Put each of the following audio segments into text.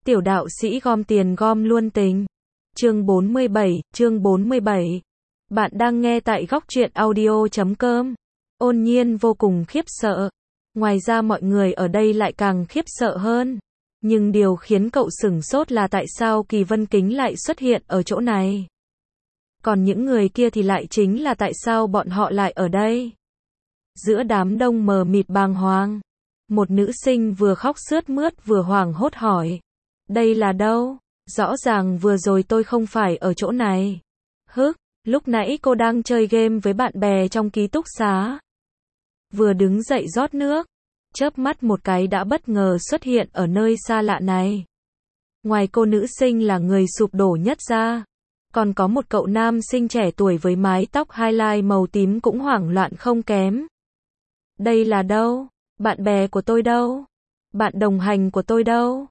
Tiểu đạo sĩ gom tiền gom luôn tình. Chương 47. Bạn đang nghe tại góc truyện audio.com. Ôn Nhiên vô cùng khiếp sợ. Ngoài ra mọi người ở đây lại càng khiếp sợ hơn. Nhưng điều khiến cậu sửng sốt là tại sao Kỳ Vân Kính lại xuất hiện ở chỗ này. Còn những người kia thì lại chính là tại sao bọn họ lại ở đây. Giữa đám đông mờ mịt bàng hoàng, một nữ sinh vừa khóc sướt mướt vừa hoảng hốt hỏi. Đây là đâu? Rõ ràng vừa rồi tôi không phải ở chỗ này. Lúc nãy cô đang chơi game với bạn bè trong ký túc xá. Vừa đứng dậy rót nước, chớp mắt một cái đã bất ngờ xuất hiện ở nơi xa lạ này. Ngoài cô nữ sinh là người sụp đổ nhất ra, còn có một cậu nam sinh trẻ tuổi với mái tóc highlight màu tím cũng hoảng loạn không kém. Đây là đâu? Bạn bè của tôi đâu? Bạn đồng hành của tôi đâu?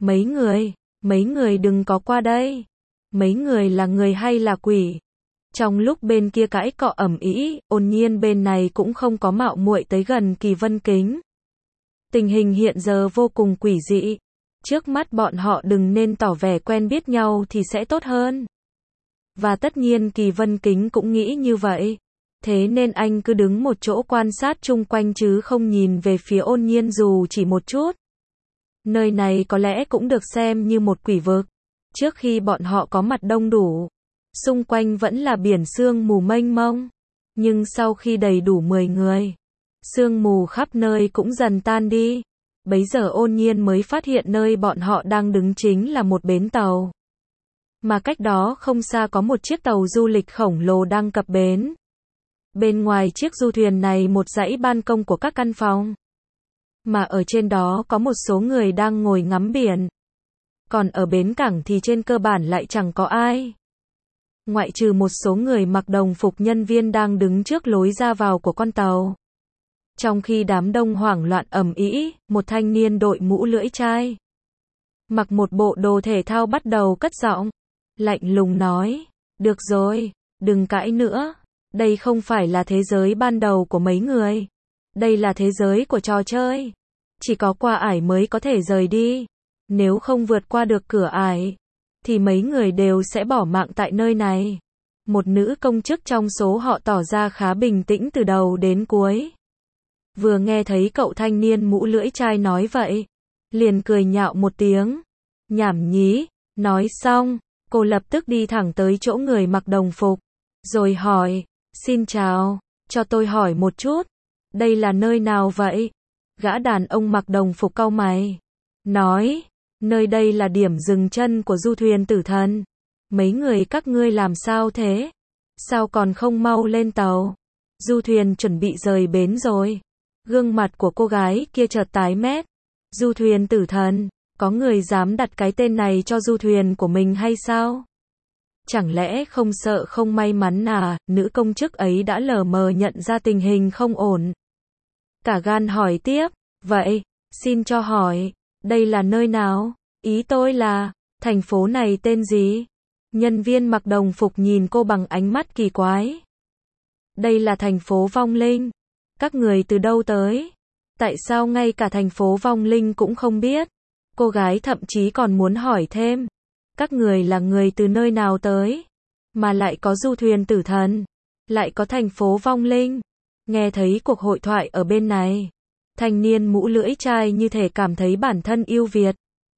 Mấy người đừng có qua đây. Mấy người là người hay là quỷ? Trong lúc bên kia cãi cọ ầm ĩ, Ôn Nhiên bên này cũng không có mạo muội tới gần Kỳ Vân Kính. Tình hình hiện giờ vô cùng quỷ dị. Trước mắt bọn họ đừng nên tỏ vẻ quen biết nhau thì sẽ tốt hơn. Và tất nhiên Kỳ Vân Kính cũng nghĩ như vậy. Thế nên anh cứ đứng một chỗ quan sát chung quanh chứ không nhìn về phía Ôn Nhiên dù chỉ một chút. Nơi này có lẽ cũng được xem như một quỷ vực. Trước khi bọn họ có mặt đông đủ, xung quanh vẫn là biển sương mù mênh mông. Nhưng sau khi đầy đủ 10 người, sương mù khắp nơi cũng dần tan đi. Bấy giờ Ôn Nhiên mới phát hiện nơi bọn họ đang đứng chính là một bến tàu. Mà cách đó không xa có một chiếc tàu du lịch khổng lồ đang cập bến. Bên ngoài chiếc du thuyền này một dãy ban công của các căn phòng. Mà ở trên đó có một số người đang ngồi ngắm biển. Còn ở bến cảng thì trên cơ bản lại chẳng có ai. Ngoại trừ một số người mặc đồng phục nhân viên đang đứng trước lối ra vào của con tàu. Trong khi đám đông hoảng loạn ầm ĩ, một thanh niên đội mũ lưỡi chai, mặc một bộ đồ thể thao bắt đầu cất giọng, lạnh lùng nói, được rồi, đừng cãi nữa. Đây không phải là thế giới ban đầu của mấy người. Đây là thế giới của trò chơi. Chỉ có qua ải mới có thể rời đi. Nếu không vượt qua được cửa ải, thì mấy người đều sẽ bỏ mạng tại nơi này. Một nữ công chức trong số họ tỏ ra khá bình tĩnh từ đầu đến cuối. Vừa nghe thấy cậu thanh niên mũ lưỡi chai nói vậy, liền cười nhạo một tiếng. Nhảm nhí. Nói xong, cô lập tức đi thẳng tới chỗ người mặc đồng phục, rồi hỏi, xin chào, cho tôi hỏi một chút, đây là nơi nào vậy? Gã đàn ông mặc đồng phục cau mày, nói, nơi đây là điểm dừng chân của du thuyền tử thần. Mấy người các ngươi làm sao thế? Sao còn không mau lên tàu? Du thuyền chuẩn bị rời bến rồi. Gương mặt của cô gái kia chợt tái mét. Du thuyền tử thần, có người dám đặt cái tên này cho du thuyền của mình hay sao? Chẳng lẽ không sợ không may mắn à? Nữ công chức ấy đã lờ mờ nhận ra tình hình không ổn. Cả gan hỏi tiếp, vậy, xin cho hỏi, đây là nơi nào? Ý tôi là, thành phố này tên gì? Nhân viên mặc đồng phục nhìn cô bằng ánh mắt kỳ quái. Đây là thành phố Vong Linh. Các người từ đâu tới? Tại sao ngay cả thành phố Vong Linh cũng không biết? Cô gái thậm chí còn muốn hỏi thêm. Các người là người từ nơi nào tới? Mà lại có du thuyền tử thần, lại có thành phố Vong Linh. Nghe thấy cuộc hội thoại ở bên này, thanh niên mũ lưỡi chai như thể cảm thấy bản thân ưu việt.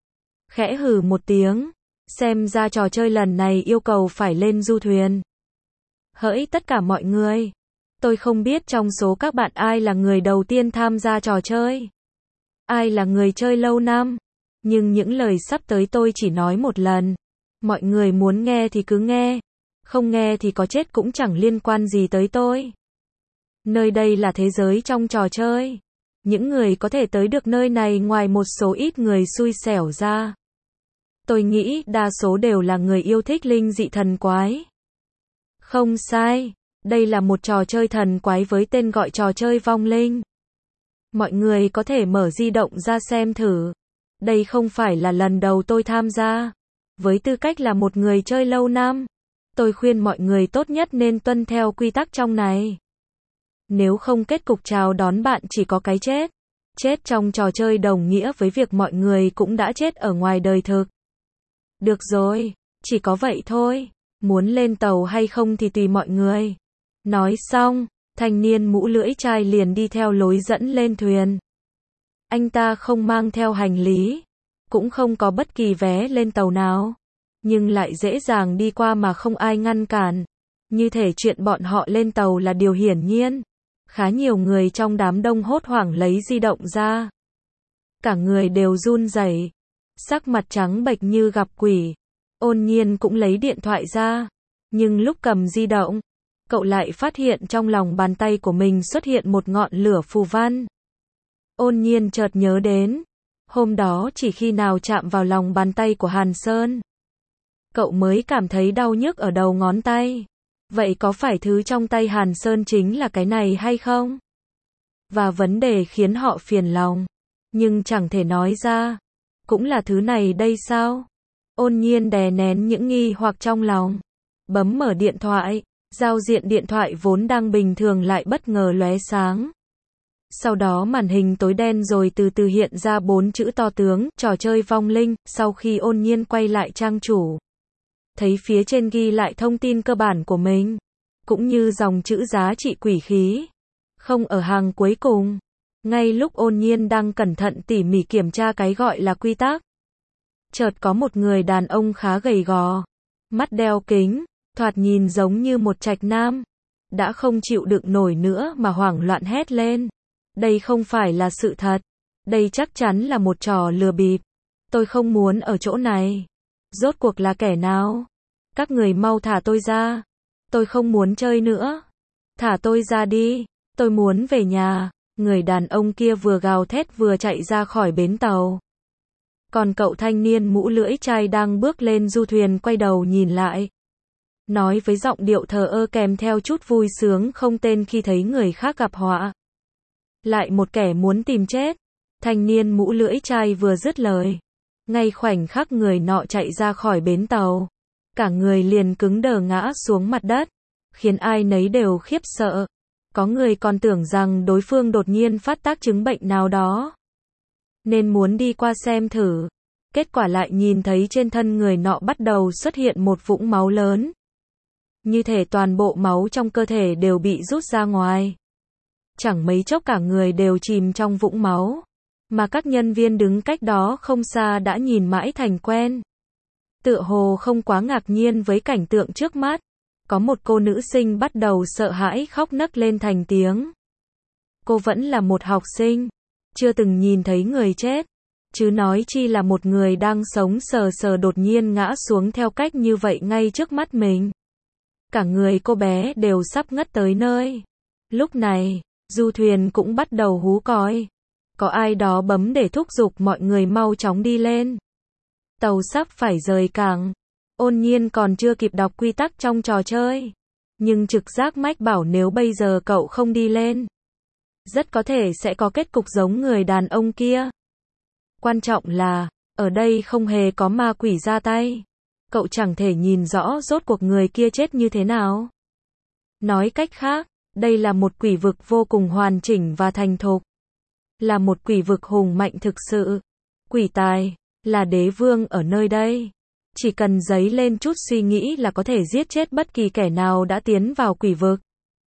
Khẽ hừ một tiếng, xem ra trò chơi lần này yêu cầu phải lên du thuyền. Hỡi tất cả mọi người, tôi không biết trong số các bạn ai là người đầu tiên tham gia trò chơi, ai là người chơi lâu năm. Nhưng những lời sắp tới tôi chỉ nói một lần. Mọi người muốn nghe thì cứ nghe, không nghe thì có chết cũng chẳng liên quan gì tới tôi. Nơi đây là thế giới trong trò chơi. Những người có thể tới được nơi này ngoài một số ít người xui xẻo ra, tôi nghĩ đa số đều là người yêu thích linh dị thần quái. Không sai, đây là một trò chơi thần quái với tên gọi trò chơi Vong Linh. Mọi người có thể mở di động ra xem thử. Đây không phải là lần đầu tôi tham gia. Với tư cách là một người chơi lâu năm, tôi khuyên mọi người tốt nhất nên tuân theo quy tắc trong này. Nếu không kết cục chào đón bạn chỉ có cái chết. Chết trong trò chơi đồng nghĩa với việc mọi người cũng đã chết ở ngoài đời thực. Được rồi, chỉ có vậy thôi, muốn lên tàu hay không thì tùy mọi người. Nói xong, thanh niên mũ lưỡi chai liền đi theo lối dẫn lên thuyền. Anh ta không mang theo hành lý, cũng không có bất kỳ vé lên tàu nào, nhưng lại dễ dàng đi qua mà không ai ngăn cản. Như thể chuyện bọn họ lên tàu là điều hiển nhiên. Khá nhiều người trong đám đông hốt hoảng lấy di động ra. Cả người đều run rẩy, sắc mặt trắng bệch như gặp quỷ. Ôn Nhiên cũng lấy điện thoại ra, nhưng lúc cầm di động, cậu lại phát hiện trong lòng bàn tay của mình xuất hiện một ngọn lửa phù văn. Ôn Nhiên chợt nhớ đến, hôm đó chỉ khi nào chạm vào lòng bàn tay của Hàn Sơn, cậu mới cảm thấy đau nhức ở đầu ngón tay. Vậy có phải thứ trong tay Hàn Sơn chính là cái này hay không? Và vấn đề khiến họ phiền lòng, nhưng chẳng thể nói ra, cũng là thứ này đây sao? Ôn Nhiên đè nén những nghi hoặc trong lòng, bấm mở điện thoại, giao diện điện thoại vốn đang bình thường lại bất ngờ lóe sáng. Sau đó màn hình tối đen rồi từ từ hiện ra 4 chữ to tướng, trò chơi vong linh. Sau khi Ôn Nhiên quay lại trang chủ, thấy phía trên ghi lại thông tin cơ bản của mình, cũng như dòng chữ giá trị quỷ khí, không ở hàng cuối cùng. Ngay lúc Ôn Nhiên đang cẩn thận tỉ mỉ kiểm tra cái gọi là quy tắc, chợt có một người đàn ông khá gầy gò, mắt đeo kính, thoạt nhìn giống như một trạch nam, đã không chịu đựng nổi nữa mà hoảng loạn hét lên. Đây không phải là sự thật. Đây chắc chắn là một trò lừa bịp. Tôi không muốn ở chỗ này. Rốt cuộc là kẻ nào? Các người mau thả tôi ra. Tôi không muốn chơi nữa. Thả tôi ra đi. Tôi muốn về nhà. Người đàn ông kia vừa gào thét vừa chạy ra khỏi bến tàu. Còn cậu thanh niên mũ lưỡi chai đang bước lên du thuyền quay đầu nhìn lại, nói với giọng điệu thờ ơ kèm theo chút vui sướng không tên khi thấy người khác gặp họa. Lại một kẻ muốn tìm chết. Thanh niên mũ lưỡi chai vừa dứt lời, ngay khoảnh khắc người nọ chạy ra khỏi bến tàu, cả người liền cứng đờ ngã xuống mặt đất, khiến ai nấy đều khiếp sợ. Có người còn tưởng rằng đối phương đột nhiên phát tác chứng bệnh nào đó, nên muốn đi qua xem thử. Kết quả lại nhìn thấy trên thân người nọ bắt đầu xuất hiện một vũng máu lớn. Như thể toàn bộ máu trong cơ thể đều bị rút ra ngoài. Chẳng mấy chốc cả người đều chìm trong vũng máu, mà các nhân viên đứng cách đó không xa đã nhìn mãi thành quen. Tựa hồ không quá ngạc nhiên với cảnh tượng trước mắt. Có một cô nữ sinh bắt đầu sợ hãi khóc nấc lên thành tiếng. Cô vẫn là một học sinh, chưa từng nhìn thấy người chết, chứ nói chi là một người đang sống sờ sờ đột nhiên ngã xuống theo cách như vậy ngay trước mắt mình. Cả người cô bé đều sắp ngất tới nơi. Lúc này, du thuyền cũng bắt đầu hú còi. Có ai đó bấm để thúc giục mọi người mau chóng đi lên. Tàu sắp phải rời cảng. Ôn Nhiên còn chưa kịp đọc quy tắc trong trò chơi, nhưng trực giác mách bảo nếu bây giờ cậu không đi lên, rất có thể sẽ có kết cục giống người đàn ông kia. Quan trọng là, ở đây không hề có ma quỷ ra tay. Cậu chẳng thể nhìn rõ rốt cuộc người kia chết như thế nào. Nói cách khác, đây là một quỷ vực vô cùng hoàn chỉnh và thành thục. Là một quỷ vực hùng mạnh thực sự. Quỷ tài là đế vương ở nơi đây. Chỉ cần dấy lên chút suy nghĩ là có thể giết chết bất kỳ kẻ nào đã tiến vào quỷ vực.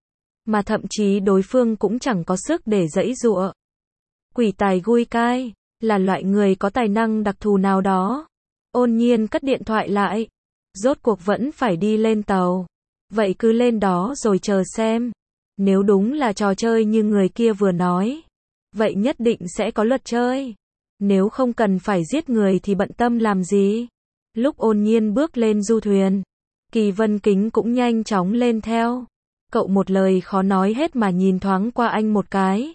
Mà thậm chí đối phương cũng chẳng có sức để giãy giụa. Quỷ tài Gui Cai là loại người có tài năng đặc thù nào đó. Ôn Nhiên cất điện thoại lại. Rốt cuộc vẫn phải đi lên tàu. Vậy cứ lên đó rồi chờ xem. Nếu đúng là trò chơi như người kia vừa nói, vậy nhất định sẽ có luật chơi. Nếu không cần phải giết người thì bận tâm làm gì. Lúc Ôn Nhiên bước lên du thuyền, Kỳ Vân Kính cũng nhanh chóng lên theo. Cậu một lời khó nói hết mà nhìn thoáng qua anh một cái.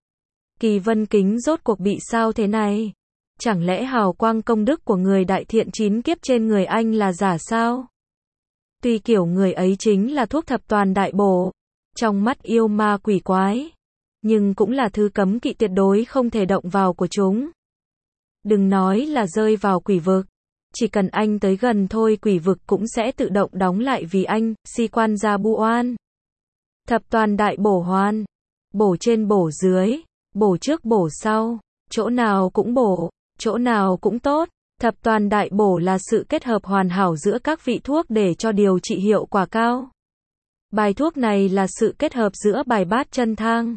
Kỳ Vân Kính rốt cuộc bị sao thế này? Chẳng lẽ hào quang công đức của người đại thiện 9 kiếp trên người anh là giả sao? Tuy kiểu người ấy chính là thuốc thập toàn đại bổ, trong mắt yêu ma quỷ quái, nhưng cũng là thứ cấm kỵ tuyệt đối không thể động vào của chúng. Đừng nói là rơi vào quỷ vực, chỉ cần anh tới gần thôi quỷ vực cũng sẽ tự động đóng lại vì anh. Si Quan Gia Bu Oan. Thập toàn đại bổ hoàn, bổ trên bổ dưới, bổ trước bổ sau, chỗ nào cũng bổ, chỗ nào cũng tốt. Thập toàn đại bổ là sự kết hợp hoàn hảo giữa các vị thuốc để cho điều trị hiệu quả cao. Bài thuốc này là sự kết hợp giữa bài bát chân thang,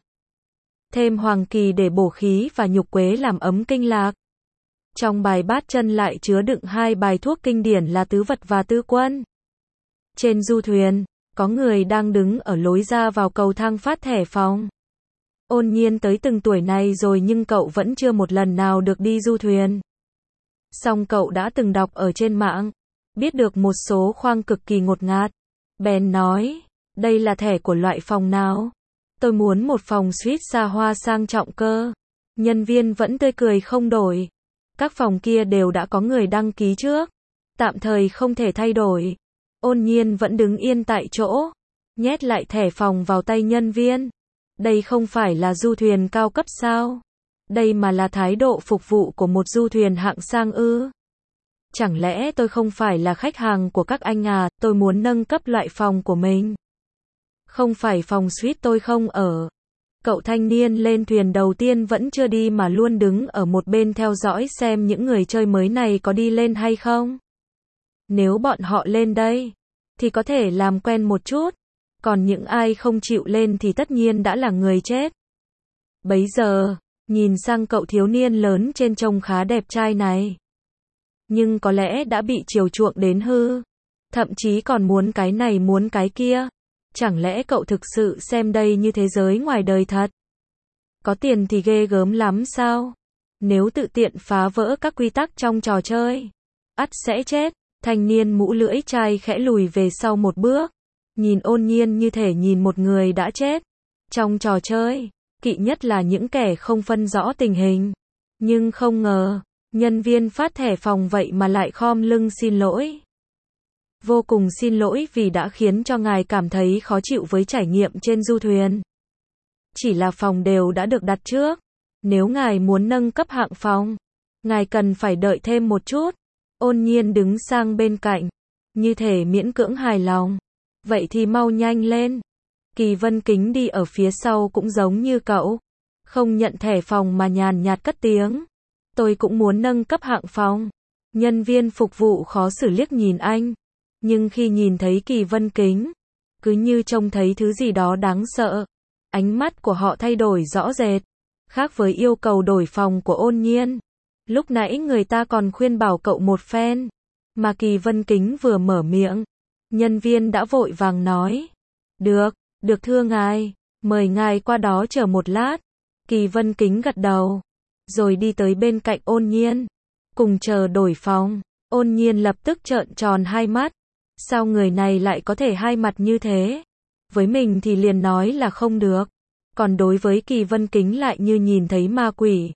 thêm hoàng kỳ để bổ khí và nhục quế làm ấm kinh lạc. Trong bài bát chân lại chứa đựng hai bài thuốc kinh điển là tứ vật và tư quân. Trên du thuyền, có người đang đứng ở lối ra vào cầu thang phát thẻ phòng. Ôn Nhiên tới từng tuổi này rồi nhưng cậu vẫn chưa một lần nào được đi du thuyền. Song cậu đã từng đọc ở trên mạng, biết được một số khoang cực kỳ ngột ngạt. Bèn nói, đây là thẻ của loại phòng nào? Tôi muốn một phòng suite xa hoa sang trọng cơ. Nhân viên vẫn tươi cười không đổi. Các phòng kia đều đã có người đăng ký trước, tạm thời không thể thay đổi. Ôn Nhiên vẫn đứng yên tại chỗ, nhét lại thẻ phòng vào tay nhân viên. Đây không phải là du thuyền cao cấp sao? Đây mà là thái độ phục vụ của một du thuyền hạng sang ư? Chẳng lẽ tôi không phải là khách hàng của các anh à? Tôi muốn nâng cấp loại phòng của mình. Không phải phòng suite tôi không ở. Cậu thanh niên lên thuyền đầu tiên vẫn chưa đi mà luôn đứng ở một bên theo dõi xem những người chơi mới này có đi lên hay không. Nếu bọn họ lên đây, thì có thể làm quen một chút. Còn những ai không chịu lên thì tất nhiên đã là người chết. Bấy giờ, nhìn sang cậu thiếu niên lớn trên trông khá đẹp trai này. Nhưng có lẽ đã bị chiều chuộng đến hư. Thậm chí còn muốn cái này muốn cái kia. Chẳng lẽ cậu thực sự xem đây như thế giới ngoài đời thật? Có tiền thì ghê gớm lắm sao? Nếu tự tiện phá vỡ các quy tắc trong trò chơi, ắt sẽ chết. Thanh niên mũ lưỡi chai khẽ lùi về sau một bước. Nhìn Ôn Nhiên như thể nhìn một người đã chết. Trong trò chơi, kỵ nhất là những kẻ không phân rõ tình hình. Nhưng không ngờ, nhân viên phát thẻ phòng vậy mà lại khom lưng xin lỗi. Vô cùng xin lỗi vì đã khiến cho ngài cảm thấy khó chịu với trải nghiệm trên du thuyền. Chỉ là phòng đều đã được đặt trước. Nếu ngài muốn nâng cấp hạng phòng, ngài cần phải đợi thêm một chút. Ôn Nhiên đứng sang bên cạnh, như thể miễn cưỡng hài lòng. Vậy thì mau nhanh lên. Kỳ Vân Kính đi ở phía sau cũng giống như cậu. Không nhận thẻ phòng mà nhàn nhạt cất tiếng. Tôi cũng muốn nâng cấp hạng phòng. Nhân viên phục vụ khó xử liếc nhìn anh. Nhưng khi nhìn thấy Kỳ Vân Kính, cứ như trông thấy thứ gì đó đáng sợ. Ánh mắt của họ thay đổi rõ rệt. Khác với yêu cầu đổi phòng của Ôn Nhiên. Lúc nãy người ta còn khuyên bảo cậu một phen. Mà Kỳ Vân Kính vừa mở miệng, nhân viên đã vội vàng nói. Được thưa ngài. Mời ngài qua đó chờ một lát. Kỳ Vân Kính gật đầu. Rồi đi tới bên cạnh Ôn Nhiên. Cùng chờ đổi phòng. Ôn Nhiên lập tức trợn tròn hai mắt. Sao người này lại có thể hai mặt như thế? Với mình thì liền nói là không được. Còn đối với Kỳ Vân Kính lại như nhìn thấy ma quỷ.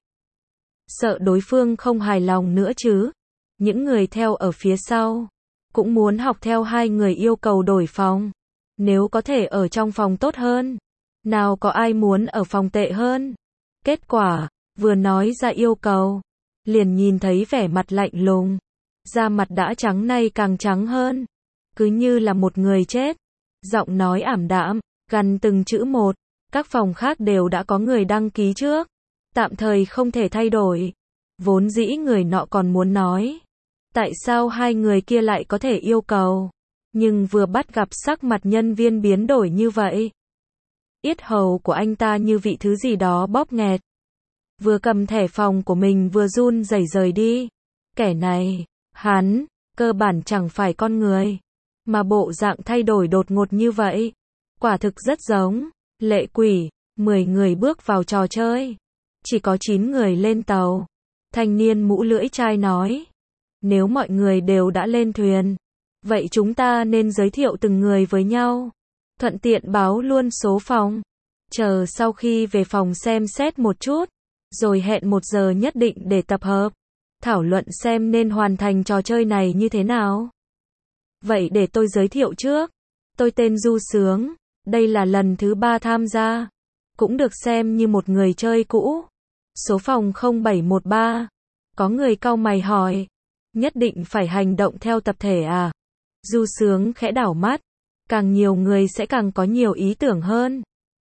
Sợ đối phương không hài lòng nữa chứ. Những người theo ở phía sau cũng muốn học theo hai người yêu cầu đổi phòng. Nếu có thể ở trong phòng tốt hơn. Nào có ai muốn ở phòng tệ hơn. Kết quả, vừa nói ra yêu cầu, liền nhìn thấy vẻ mặt lạnh lùng. Da mặt đã trắng nay càng trắng hơn. Cứ như là một người chết. Giọng nói ảm đạm, gằn từng chữ một. Các phòng khác đều đã có người đăng ký trước. Tạm thời không thể thay đổi. Vốn dĩ người nọ còn muốn nói. Tại sao hai người kia lại có thể yêu cầu? Nhưng vừa bắt gặp sắc mặt nhân viên biến đổi như vậy. Yết hầu của anh ta như vị thứ gì đó bóp nghẹt. Vừa cầm thẻ phòng của mình vừa run rẩy rời đi. Kẻ này, hắn, cơ bản chẳng phải con người. Mà bộ dạng thay đổi đột ngột như vậy. Quả thực rất giống lệ quỷ. 10 người bước vào trò chơi. Chỉ có 9 người lên tàu. Thanh niên mũ lưỡi chai nói. Nếu mọi người đều đã lên thuyền, vậy chúng ta nên giới thiệu từng người với nhau. Thuận tiện báo luôn số phòng. Chờ sau khi về phòng xem xét một chút. Rồi hẹn một giờ nhất định để tập hợp. Thảo luận xem nên hoàn thành trò chơi này như thế nào. Vậy để tôi giới thiệu trước. Tôi tên Du Sướng. Đây là lần thứ 3 tham gia. Cũng được xem như một người chơi cũ. Số phòng 0713. Có người cau mày hỏi. Nhất định phải hành động theo tập thể à? Du Sướng khẽ đảo mắt. Càng nhiều người sẽ càng có nhiều ý tưởng hơn.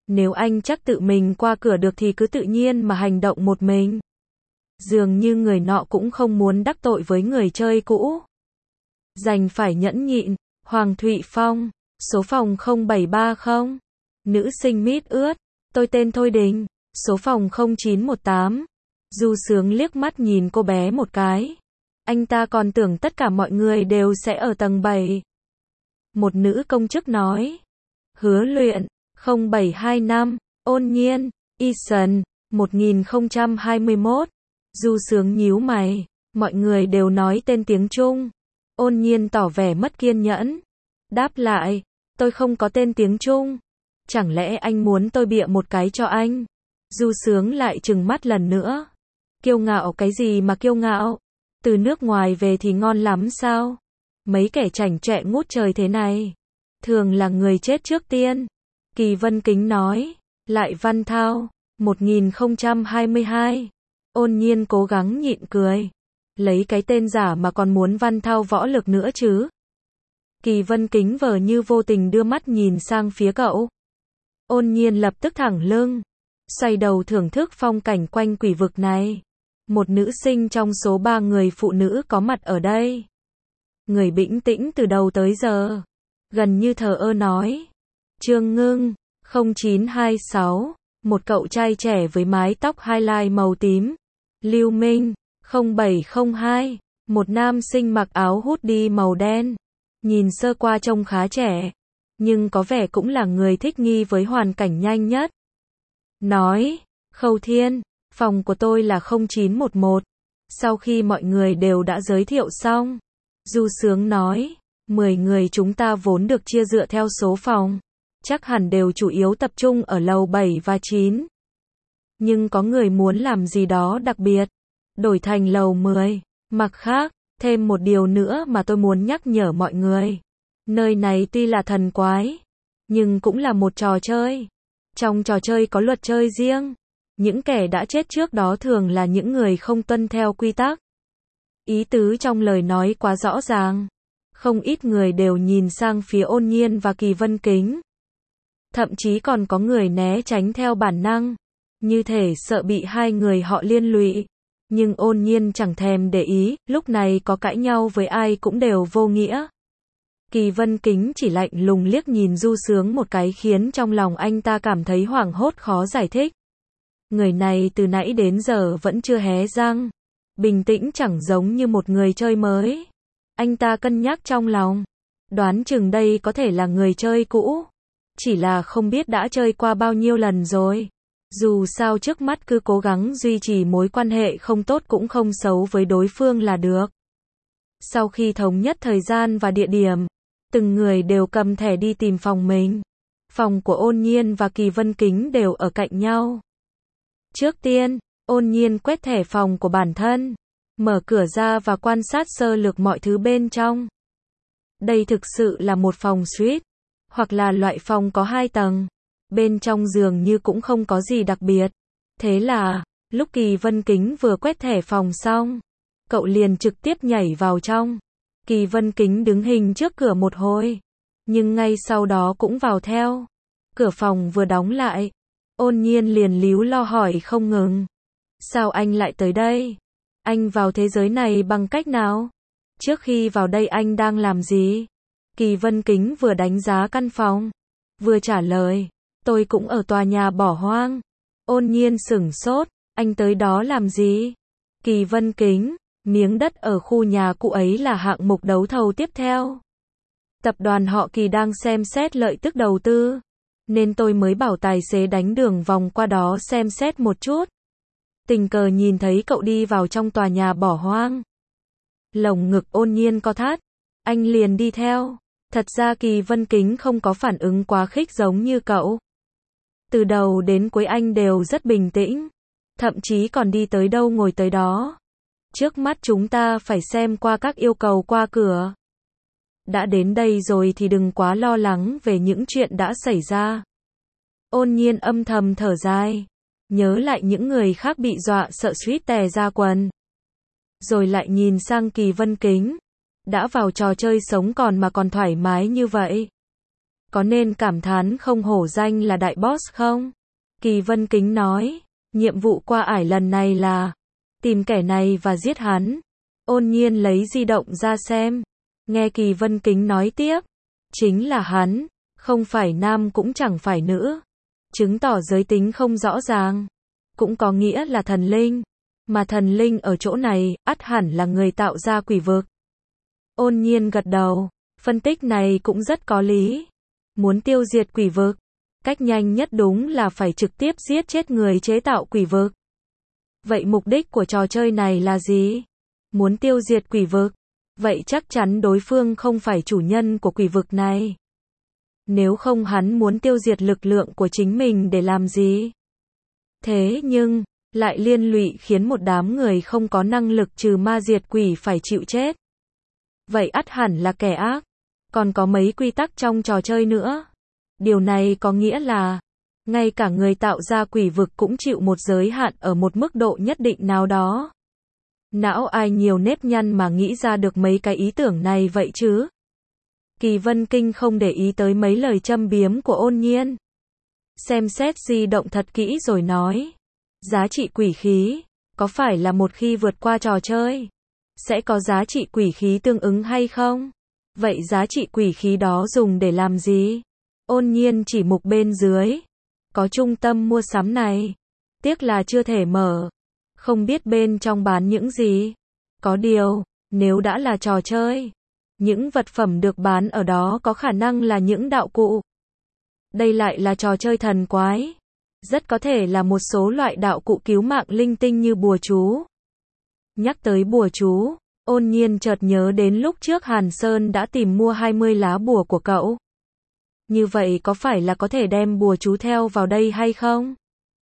Nếu anh chắc tự mình qua cửa được thì cứ tự nhiên mà hành động một mình. Dường như người nọ cũng không muốn đắc tội với người chơi cũ. Đành phải nhẫn nhịn. Hoàng Thụy Phong, số phòng 0730. Nữ sinh mít ướt, tôi tên Thôi Đình, số phòng 0918. Du Sướng liếc mắt nhìn cô bé một cái. Anh ta còn tưởng tất cả mọi người đều sẽ ở tầng 7. Một nữ công chức nói. Hứa Luyện, 0725, Ôn Nhiên, Eason, 1021. Du Sướng nhíu mày, mọi người đều nói tên tiếng Trung. Ôn Nhiên tỏ vẻ mất kiên nhẫn. Đáp lại, tôi không có tên tiếng Trung. Chẳng lẽ anh muốn tôi bịa một cái cho anh? Du Sướng lại trừng mắt lần nữa. Kiêu ngạo cái gì mà kiêu ngạo? Từ nước ngoài về thì ngon lắm sao? Mấy kẻ chảnh chọe ngút trời thế này, thường là người chết trước tiên. Kỳ Vân Kính nói. Lại Văn Thao, 1022. Ôn Nhiên cố gắng nhịn cười. Lấy cái tên giả mà còn muốn Văn Thao võ lực nữa chứ? Kỳ Vân Kính vờ như vô tình đưa mắt nhìn sang phía cậu. Ôn Nhiên lập tức thẳng lưng, xoay đầu thưởng thức phong cảnh quanh quỷ vực này. Một nữ sinh trong số 3 người phụ nữ có mặt ở đây. Người bĩnh tĩnh từ đầu tới giờ, gần như thờ ơ nói. Trương Ngưng, 0926, một cậu trai trẻ với mái tóc highlight màu tím. Lưu Minh, 0702, một nam sinh mặc áo hoodie màu đen. Nhìn sơ qua trông khá trẻ, nhưng có vẻ cũng là người thích nghi với hoàn cảnh nhanh nhất. Nói, Khâu Thiên, phòng của tôi là 0911. Sau khi mọi người đều đã giới thiệu xong, Du Sướng nói, 10 người chúng ta vốn được chia dựa theo số phòng. Chắc hẳn đều chủ yếu tập trung ở lầu 7 và 9. Nhưng có người muốn làm gì đó đặc biệt, đổi thành lầu 10. Mặt khác, thêm một điều nữa mà tôi muốn nhắc nhở mọi người. Nơi này tuy là thần quái, nhưng cũng là một trò chơi. Trong trò chơi có luật chơi riêng. Những kẻ đã chết trước đó thường là những người không tuân theo quy tắc. Ý tứ trong lời nói quá rõ ràng. Không ít người đều nhìn sang phía Ôn Nhiên và Kỳ Vân Kính. Thậm chí còn có người né tránh theo bản năng, như thể sợ bị hai người họ liên lụy. Nhưng Ôn Nhiên chẳng thèm để ý, lúc này có cãi nhau với ai cũng đều vô nghĩa. Kỳ Vân Kính chỉ lạnh lùng liếc nhìn Du Sướng một cái khiến trong lòng anh ta cảm thấy hoảng hốt khó giải thích. Người này từ nãy đến giờ vẫn chưa hé răng, bình tĩnh chẳng giống như một người chơi mới. Anh ta cân nhắc trong lòng, đoán chừng đây có thể là người chơi cũ, chỉ là không biết đã chơi qua bao nhiêu lần rồi. Dù sao trước mắt cứ cố gắng duy trì mối quan hệ không tốt cũng không xấu với đối phương là được. Sau khi thống nhất thời gian và địa điểm, từng người đều cầm thẻ đi tìm phòng mình. Phòng của Ôn Nhiên và Kỳ Vân Kính đều ở cạnh nhau. Trước tiên, Ôn Nhiên quét thẻ phòng của bản thân, mở cửa ra và quan sát sơ lược mọi thứ bên trong. Đây thực sự là một phòng suite, hoặc là loại phòng có 2 tầng. Bên trong giường như cũng không có gì đặc biệt. Thế là, lúc Kỳ Vân Kính vừa quét thẻ phòng xong, cậu liền trực tiếp nhảy vào trong. Kỳ Vân Kính đứng hình trước cửa một hồi, nhưng ngay sau đó cũng vào theo. Cửa phòng vừa đóng lại, Ôn Nhiên liền líu lo hỏi không ngừng. Sao anh lại tới đây? Anh vào thế giới này bằng cách nào? Trước khi vào đây anh đang làm gì? Kỳ Vân Kính vừa đánh giá căn phòng, vừa trả lời. Tôi cũng ở tòa nhà bỏ hoang. Ôn Nhiên sửng sốt. Anh tới đó làm gì? Kỳ Vân Kính. Miếng đất ở khu nhà cũ ấy là hạng mục đấu thầu tiếp theo. Tập đoàn họ Kỳ đang xem xét lợi tức đầu tư, nên tôi mới bảo tài xế đánh đường vòng qua đó xem xét một chút. Tình cờ nhìn thấy cậu đi vào trong tòa nhà bỏ hoang. Lồng ngực Ôn Nhiên co thắt. Anh liền đi theo. Thật ra Kỳ Vân Kính không có phản ứng quá khích giống như cậu. Từ đầu đến cuối anh đều rất bình tĩnh. Thậm chí còn đi tới đâu ngồi tới đó. Trước mắt chúng ta phải xem qua các yêu cầu qua cửa. Đã đến đây rồi thì đừng quá lo lắng về những chuyện đã xảy ra. Ôn Nhiên âm thầm thở dài. Nhớ lại những người khác bị dọa sợ suýt tè ra quần. Rồi lại nhìn sang Kỳ Vân Kính. Đã vào trò chơi sống còn mà còn thoải mái như vậy. Có nên cảm thán không hổ danh là đại boss không? Kỳ Vân Kính nói, nhiệm vụ qua ải lần này là tìm kẻ này và giết hắn. Ôn Nhiên lấy di động ra xem. Nghe Kỳ Vân Kính nói tiếp. Chính là hắn, không phải nam cũng chẳng phải nữ. Chứng tỏ giới tính không rõ ràng. Cũng có nghĩa là thần linh. Mà thần linh ở chỗ này, ắt hẳn là người tạo ra quỷ vực. Ôn Nhiên gật đầu. Phân tích này cũng rất có lý. Muốn tiêu diệt quỷ vực, cách nhanh nhất đúng là phải trực tiếp giết chết người chế tạo quỷ vực. Vậy mục đích của trò chơi này là gì? Muốn tiêu diệt quỷ vực. Vậy chắc chắn đối phương không phải chủ nhân của quỷ vực này. Nếu không hắn muốn tiêu diệt lực lượng của chính mình để làm gì? Thế nhưng, lại liên lụy khiến một đám người không có năng lực trừ ma diệt quỷ phải chịu chết. Vậy ắt hẳn là kẻ ác. Còn có mấy quy tắc trong trò chơi nữa. Điều này có nghĩa là, ngay cả người tạo ra quỷ vực cũng chịu một giới hạn ở một mức độ nhất định nào đó. Não ai nhiều nếp nhăn mà nghĩ ra được mấy cái ý tưởng này vậy chứ? Kỳ Vân Kinh không để ý tới mấy lời châm biếm của Ôn Nhiên. Xem xét di động thật kỹ rồi nói. Giá trị quỷ khí, có phải là một khi vượt qua trò chơi, sẽ có giá trị quỷ khí tương ứng hay không? Vậy giá trị quỷ khí đó dùng để làm gì? Ôn Nhiên chỉ mục bên dưới. Có trung tâm mua sắm này. Tiếc là chưa thể mở. Không biết bên trong bán những gì. Có điều, nếu đã là trò chơi, những vật phẩm được bán ở đó có khả năng là những đạo cụ. Đây lại là trò chơi thần quái. Rất có thể là một số loại đạo cụ cứu mạng linh tinh như bùa chú. Nhắc tới bùa chú, Ôn Nhiên chợt nhớ đến lúc trước Hàn Sơn đã tìm mua 20 lá bùa của cậu. Như vậy có phải là có thể đem bùa chú theo vào đây hay không?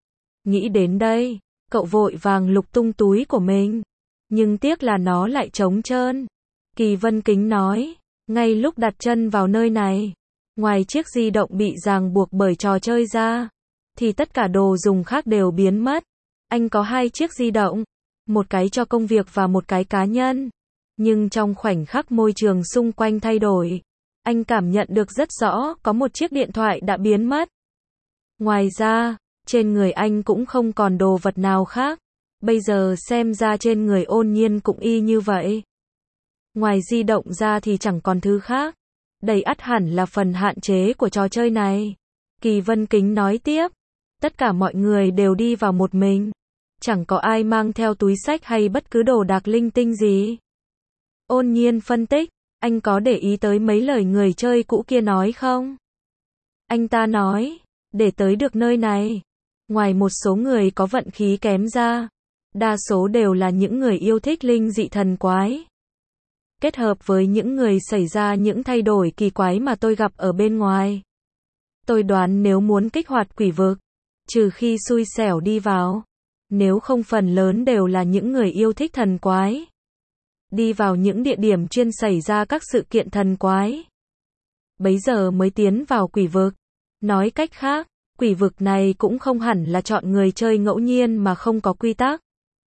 Nghĩ đến đây, cậu vội vàng lục tung túi của mình. Nhưng tiếc là nó lại trống trơn. Kỳ Vân Kính nói, ngay lúc đặt chân vào nơi này, ngoài chiếc di động bị ràng buộc bởi trò chơi ra, thì tất cả đồ dùng khác đều biến mất. Anh có 2 chiếc di động, một cái cho công việc và một cái cá nhân. Nhưng trong khoảnh khắc môi trường xung quanh thay đổi, anh cảm nhận được rất rõ có một chiếc điện thoại đã biến mất. Ngoài ra, trên người anh cũng không còn đồ vật nào khác. Bây giờ xem ra trên người Ôn Nhiên cũng y như vậy. Ngoài di động ra thì chẳng còn thứ khác. Đây ắt hẳn là phần hạn chế của trò chơi này. Kỳ Vân Kính nói tiếp. Tất cả mọi người đều đi vào một mình. Chẳng có ai mang theo túi xách hay bất cứ đồ đạc linh tinh gì. Ôn Nhiên phân tích. Anh có để ý tới mấy lời người chơi cũ kia nói không? Anh ta nói, để tới được nơi này, ngoài một số người có vận khí kém ra, đa số đều là những người yêu thích linh dị thần quái. Kết hợp với những người xảy ra những thay đổi kỳ quái mà tôi gặp ở bên ngoài. Tôi đoán nếu muốn kích hoạt quỷ vực, trừ khi xui xẻo đi vào, nếu không phần lớn đều là những người yêu thích thần quái. Đi vào những địa điểm chuyên xảy ra các sự kiện thần quái. Bấy giờ mới tiến vào quỷ vực. Nói cách khác, quỷ vực này cũng không hẳn là chọn người chơi ngẫu nhiên mà không có quy tắc.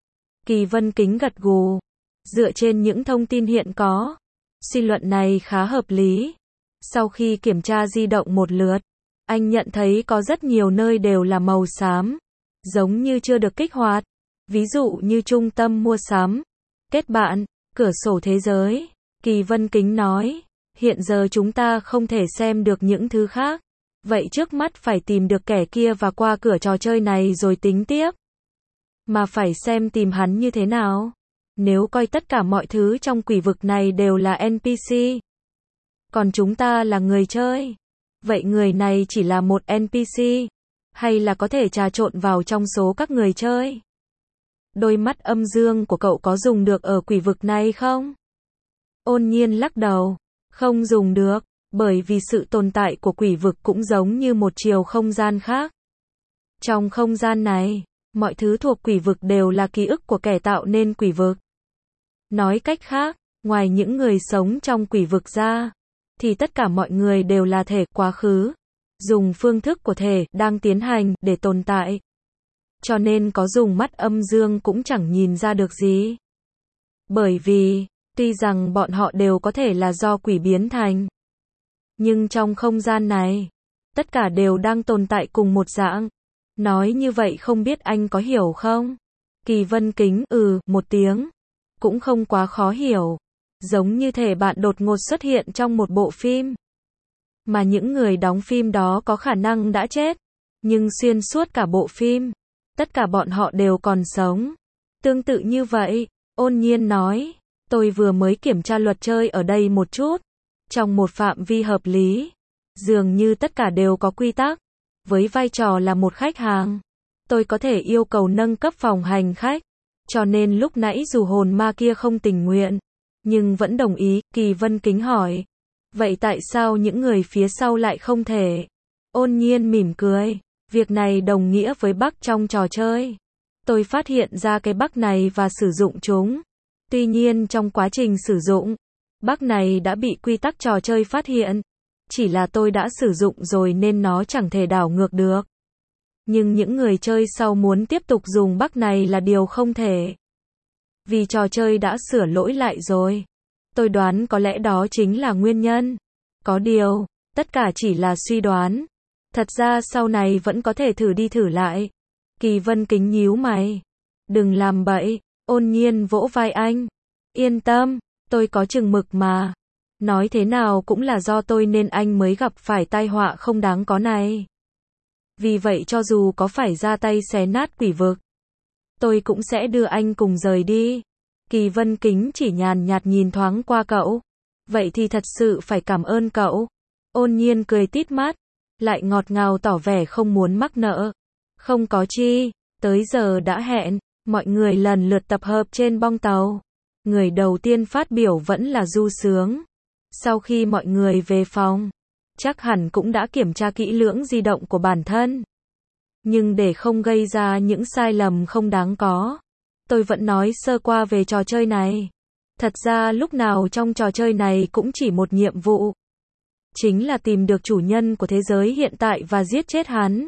Kỳ Vân Kính gật gù. Dựa trên những thông tin hiện có, suy luận này khá hợp lý. Sau khi kiểm tra di động một lượt, anh nhận thấy có rất nhiều nơi đều là màu xám, giống như chưa được kích hoạt. Ví dụ như trung tâm mua sắm, kết bạn, cửa sổ thế giới. Kỳ Vân Kính nói, hiện giờ chúng ta không thể xem được những thứ khác. Vậy trước mắt phải tìm được kẻ kia và qua cửa trò chơi này rồi tính tiếp. Mà phải xem tìm hắn như thế nào. Nếu coi tất cả mọi thứ trong quỷ vực này đều là NPC, còn chúng ta là người chơi, vậy người này chỉ là một NPC, hay là có thể trà trộn vào trong số các người chơi? Đôi mắt âm dương của cậu có dùng được ở quỷ vực này không? Ôn Nhiên lắc đầu, không dùng được, bởi vì sự tồn tại của quỷ vực cũng giống như một chiều không gian khác. Trong không gian này, mọi thứ thuộc quỷ vực đều là ký ức của kẻ tạo nên quỷ vực. Nói cách khác, ngoài những người sống trong quỷ vực ra, thì tất cả mọi người đều là thể quá khứ, dùng phương thức của thể đang tiến hành để tồn tại. Cho nên có dùng mắt âm dương cũng chẳng nhìn ra được gì. Bởi vì, tuy rằng bọn họ đều có thể là do quỷ biến thành, Nhưng trong không gian này, tất cả đều đang tồn tại cùng một dạng. Nói như vậy không biết anh có hiểu không? Kỳ Vân Kính, một tiếng. Cũng không quá khó hiểu. Giống như thể bạn đột ngột xuất hiện trong một bộ phim. Mà những người đóng phim đó có khả năng đã chết. Nhưng xuyên suốt cả bộ phim, tất cả bọn họ đều còn sống. Tương tự như vậy, Ôn Nhiên nói, tôi vừa mới kiểm tra luật chơi ở đây một chút. Trong một phạm vi hợp lý, dường như tất cả đều có quy tắc. Với vai trò là một khách hàng, tôi có thể yêu cầu nâng cấp phòng hành khách. Cho nên lúc nãy dù hồn ma kia không tình nguyện, nhưng vẫn đồng ý. Kỳ Vân Kính hỏi, vậy tại sao những người phía sau lại không thể? Ôn Nhiên mỉm cười, việc này đồng nghĩa với bug trong trò chơi. Tôi phát hiện ra cái bug này và sử dụng chúng. Tuy nhiên trong quá trình sử dụng, bug này đã bị quy tắc trò chơi phát hiện. Chỉ là tôi đã sử dụng rồi nên nó chẳng thể đảo ngược được. Nhưng những người chơi sau muốn tiếp tục dùng bug này là điều không thể. Vì trò chơi đã sửa lỗi lại rồi. Tôi đoán có lẽ đó chính là nguyên nhân. Có điều, tất cả chỉ là suy đoán. Thật ra sau này vẫn có thể thử đi thử lại. Kỳ Vân Kính nhíu mày. Đừng làm bậy. Ôn Nhiên vỗ vai anh. Yên tâm, tôi có chừng mực mà. Nói thế nào cũng là do tôi nên anh mới gặp phải tai họa không đáng có này. Vì vậy cho dù có phải ra tay xé nát quỷ vực, tôi cũng sẽ đưa anh cùng rời đi. Kỳ Vân Kính chỉ nhàn nhạt nhìn thoáng qua cậu. Vậy thì thật sự phải cảm ơn cậu. Ôn Nhiên cười tít mắt, lại ngọt ngào tỏ vẻ không muốn mắc nợ. Không có chi, tới giờ đã hẹn, mọi người lần lượt tập hợp trên bong tàu. Người đầu tiên phát biểu vẫn là Du Sướng. Sau khi mọi người về phòng, chắc hẳn cũng đã kiểm tra kỹ lưỡng di động của bản thân. Nhưng để không gây ra những sai lầm không đáng có, tôi vẫn nói sơ qua về trò chơi này. Thật ra lúc nào trong trò chơi này cũng chỉ một nhiệm vụ. Chính là tìm được chủ nhân của thế giới hiện tại và giết chết hắn.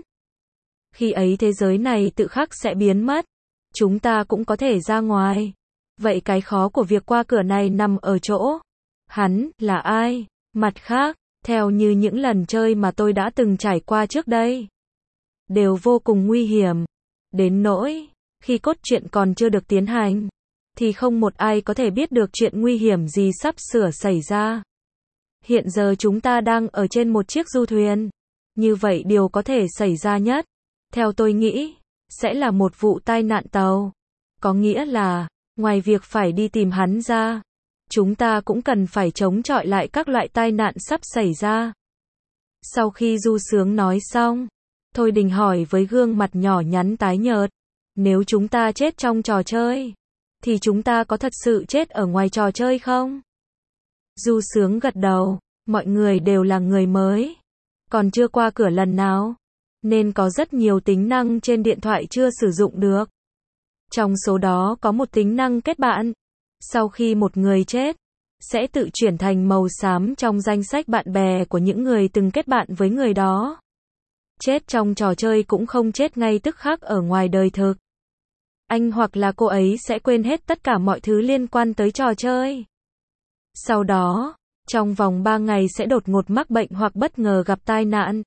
Khi ấy thế giới này tự khắc sẽ biến mất. Chúng ta cũng có thể ra ngoài. Vậy cái khó của việc qua cửa này nằm ở chỗ hắn là ai? Mặt khác, theo như những lần chơi mà tôi đã từng trải qua trước đây, đều vô cùng nguy hiểm. Đến nỗi, khi cốt truyện còn chưa được tiến hành, thì không một ai có thể biết được chuyện nguy hiểm gì sắp sửa xảy ra. Hiện giờ chúng ta đang ở trên một chiếc du thuyền. Như vậy điều có thể xảy ra nhất, theo tôi nghĩ, sẽ là một vụ tai nạn tàu. Có nghĩa là, ngoài việc phải đi tìm hắn ra, chúng ta cũng cần phải chống chọi lại các loại tai nạn sắp xảy ra. Sau khi Du Sướng nói xong, Thôi Đình hỏi với gương mặt nhỏ nhắn tái nhợt, nếu chúng ta chết trong trò chơi, thì chúng ta có thật sự chết ở ngoài trò chơi không? Du Sướng gật đầu, mọi người đều là người mới, còn chưa qua cửa lần nào, nên có rất nhiều tính năng trên điện thoại chưa sử dụng được. Trong số đó có một tính năng kết bạn. Sau khi một người chết, sẽ tự chuyển thành màu xám trong danh sách bạn bè của những người từng kết bạn với người đó. Chết trong trò chơi cũng không chết ngay tức khắc ở ngoài đời thực. Anh hoặc là cô ấy sẽ quên hết tất cả mọi thứ liên quan tới trò chơi. Sau đó, trong vòng 3 ngày sẽ đột ngột mắc bệnh hoặc bất ngờ gặp tai nạn.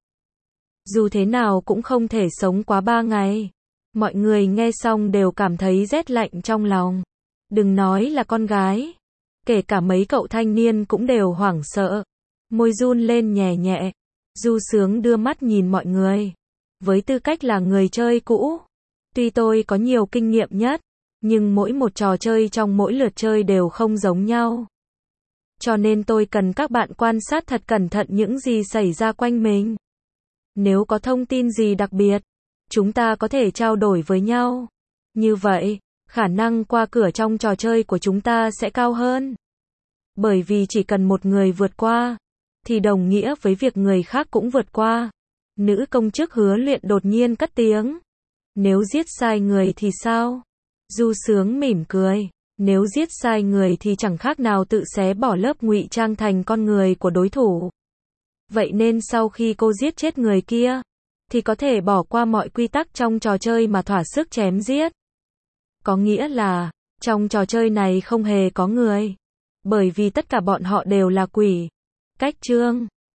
Dù thế nào cũng không thể sống quá 3 ngày. Mọi người nghe xong đều cảm thấy rét lạnh trong lòng. Đừng nói là con gái. Kể cả mấy cậu thanh niên cũng đều hoảng sợ. Môi run lên nhẹ nhẹ. Du Sướng đưa mắt nhìn mọi người. Với tư cách là người chơi cũ, tuy tôi có nhiều kinh nghiệm nhất, nhưng mỗi một trò chơi trong mỗi lượt chơi đều không giống nhau. Cho nên tôi cần các bạn quan sát thật cẩn thận những gì xảy ra quanh mình. Nếu có thông tin gì đặc biệt, chúng ta có thể trao đổi với nhau. Như vậy, khả năng qua cửa trong trò chơi của chúng ta sẽ cao hơn. Bởi vì chỉ cần một người vượt qua, thì đồng nghĩa với việc người khác cũng vượt qua. Nữ công chức Hứa Luyện đột nhiên cất tiếng. Nếu giết sai người thì sao? Du Sướng mỉm cười. Nếu giết sai người thì chẳng khác nào tự xé bỏ lớp ngụy trang thành con người của đối thủ. Vậy nên sau khi cô giết chết người kia, thì có thể bỏ qua mọi quy tắc trong trò chơi mà thỏa sức chém giết. Có nghĩa là, trong trò chơi này không hề có người. Bởi vì tất cả bọn họ đều là quỷ. Cách chương